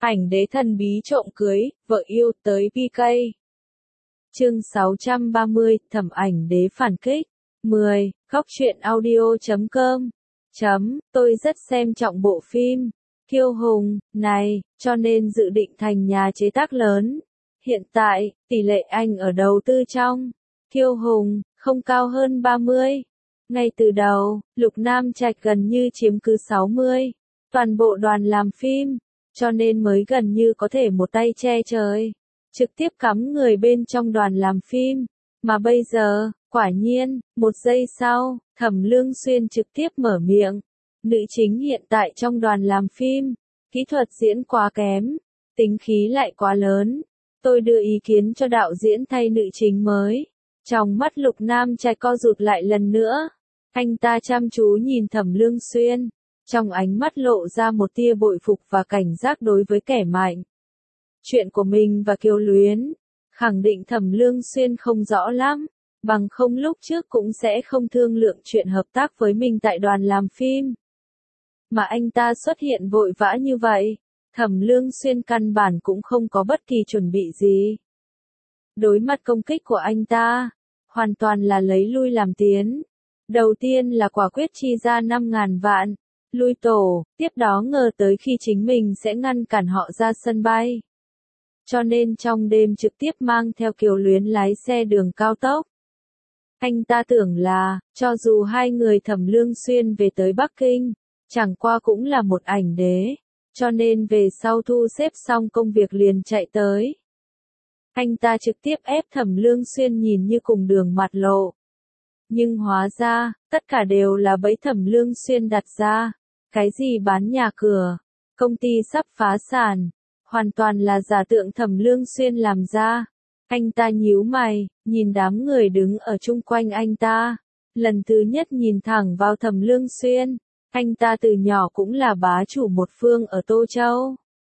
Ảnh đế thần bí trộm cưới, vợ yêu tới PK. Chương 630, Thẩm ảnh đế phản kích. 10. Góc truyện audio.com. Tôi rất xem trọng bộ phim Kiêu Hùng này, cho nên dự định thành nhà chế tác lớn. Hiện tại, tỷ lệ Anh ở đầu tư trong Kiêu Hùng không cao hơn 30. Ngay từ đầu, Lục Nam Trạch gần như chiếm cứ 60. Toàn bộ đoàn làm phim, cho nên mới gần như có thể một tay che trời, trực tiếp cắm người bên trong đoàn làm phim. Mà bây giờ, quả nhiên, một giây sau, Thẩm Lương Xuyên trực tiếp mở miệng. Nữ chính hiện tại trong đoàn làm phim, kỹ thuật diễn quá kém, tính khí lại quá lớn. Tôi đưa ý kiến cho đạo diễn thay nữ chính mới. Trong mắt Lục Nam Trạch co rụt lại lần nữa. Anh ta chăm chú nhìn Thẩm Lương Xuyên, trong ánh mắt lộ ra một tia bội phục và cảnh giác đối với kẻ mạnh. Chuyện của mình và Kiều Luyến, khẳng định Thẩm Lương Xuyên không rõ lắm, bằng không lúc trước cũng sẽ không thương lượng chuyện hợp tác với mình tại đoàn làm phim. Mà anh ta xuất hiện vội vã như vậy, Thẩm Lương Xuyên căn bản cũng không có bất kỳ chuẩn bị gì. Đối mặt công kích của anh ta, hoàn toàn là lấy lui làm tiến. Đầu tiên là quả quyết chi ra 5.000 vạn, lui tổ, tiếp đó ngờ tới khi chính mình sẽ ngăn cản họ ra sân bay. Cho nên trong đêm trực tiếp mang theo Kiều Luyến lái xe đường cao tốc. Anh ta tưởng là, cho dù hai người Thẩm Lương Xuyên về tới Bắc Kinh, chẳng qua cũng là một ảnh đế, cho nên về sau thu xếp xong công việc liền chạy tới. Anh ta trực tiếp ép Thẩm Lương Xuyên nhìn như cùng đường mặt lộ. Nhưng hóa ra, tất cả đều là bẫy Thẩm Lương Xuyên đặt ra. Cái gì bán nhà cửa, công ty sắp phá sản, hoàn toàn là giả tượng Thẩm Lương Xuyên làm ra. Anh ta nhíu mày, nhìn đám người đứng ở chung quanh anh ta. Lần thứ nhất nhìn thẳng vào Thẩm Lương Xuyên. Anh ta từ nhỏ cũng là bá chủ một phương ở Tô Châu.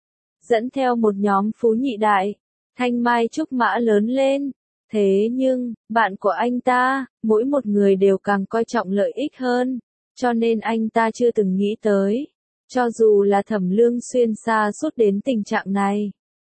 Dẫn theo một nhóm phú nhị đại, thanh mai trúc mã lớn lên. Thế nhưng, bạn của anh ta, mỗi một người đều càng coi trọng lợi ích hơn. Cho nên anh ta chưa từng nghĩ tới. Cho dù là Thẩm Lương Xuyên xa suốt đến tình trạng này,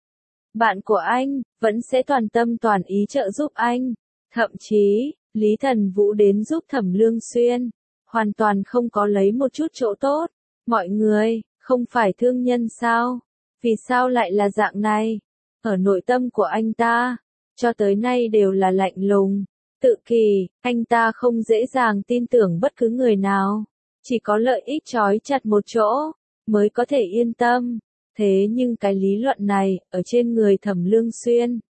bạn của anh, vẫn sẽ toàn tâm toàn ý trợ giúp anh. Thậm chí, Lý Thần Vũ đến giúp Thẩm Lương Xuyên, hoàn toàn không có lấy một chút chỗ tốt. Mọi người, không phải thương nhân sao? Vì sao lại là dạng này? Ở nội tâm của anh ta, cho tới nay đều là lạnh lùng, tự kỳ, anh ta không dễ dàng tin tưởng bất cứ người nào. Chỉ có lợi ích trói chặt một chỗ, mới có thể yên tâm. Thế nhưng cái lý luận này, ở trên người Thẩm Lương Xuyên,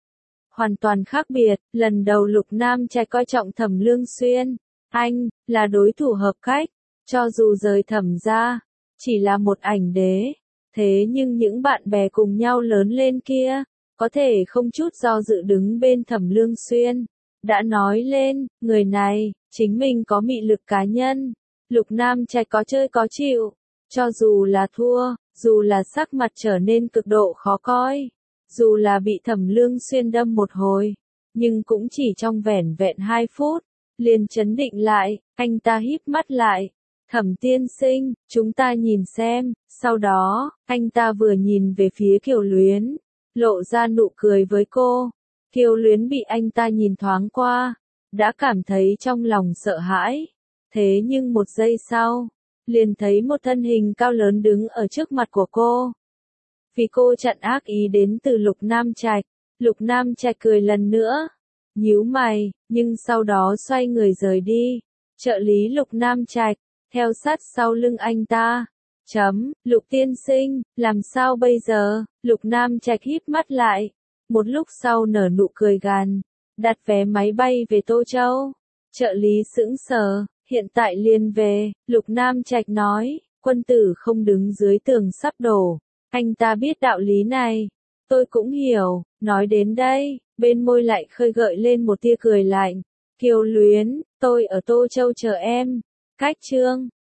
hoàn toàn khác biệt. Lần đầu Lục Nam Trạch coi trọng Thẩm Lương Xuyên, anh, là đối thủ hợp cách. Cho dù rời Thẩm ra, chỉ là một ảnh đế. Thế nhưng những bạn bè cùng nhau lớn lên kia, có thể không chút do dự đứng bên Thẩm Lương Xuyên. Đã nói lên, người này, chính mình có mị lực cá nhân. Lục Nam Trạch có chơi có chịu. Cho dù là thua, dù là sắc mặt trở nên cực độ khó coi, dù là bị Thẩm Lương Xuyên đâm một hồi, nhưng cũng chỉ trong vẻn vẹn 2 phút, liền chấn định lại, anh ta híp mắt lại. Thẩm tiên sinh, chúng ta nhìn xem. Sau đó, anh ta vừa nhìn về phía Kiều Luyến, lộ ra nụ cười với cô. Kiều Luyến bị anh ta nhìn thoáng qua, đã cảm thấy trong lòng sợ hãi. Thế nhưng một giây sau, liền thấy một thân hình cao lớn đứng ở trước mặt của cô. Vì cô chặn ác ý đến từ Lục Nam Trạch, Lục Nam Trạch cười lần nữa, nhíu mày, nhưng sau đó xoay người rời đi. Trợ lý Lục Nam Trạch, theo sát sau lưng anh ta. Lục tiên sinh, làm sao bây giờ? Lục Nam Trạch híp mắt lại. Một lúc sau nở nụ cười gằn, đặt vé máy bay về Tô Châu. Trợ lý sững sờ, hiện tại liền về. Lục Nam Trạch nói, quân tử không đứng dưới tường sắp đổ. Anh ta biết đạo lý này. Tôi cũng hiểu. Nói đến đây, bên môi lại khơi gợi lên một tia cười lạnh. Kiều Luyến, tôi ở Tô Châu chờ em. Cách chương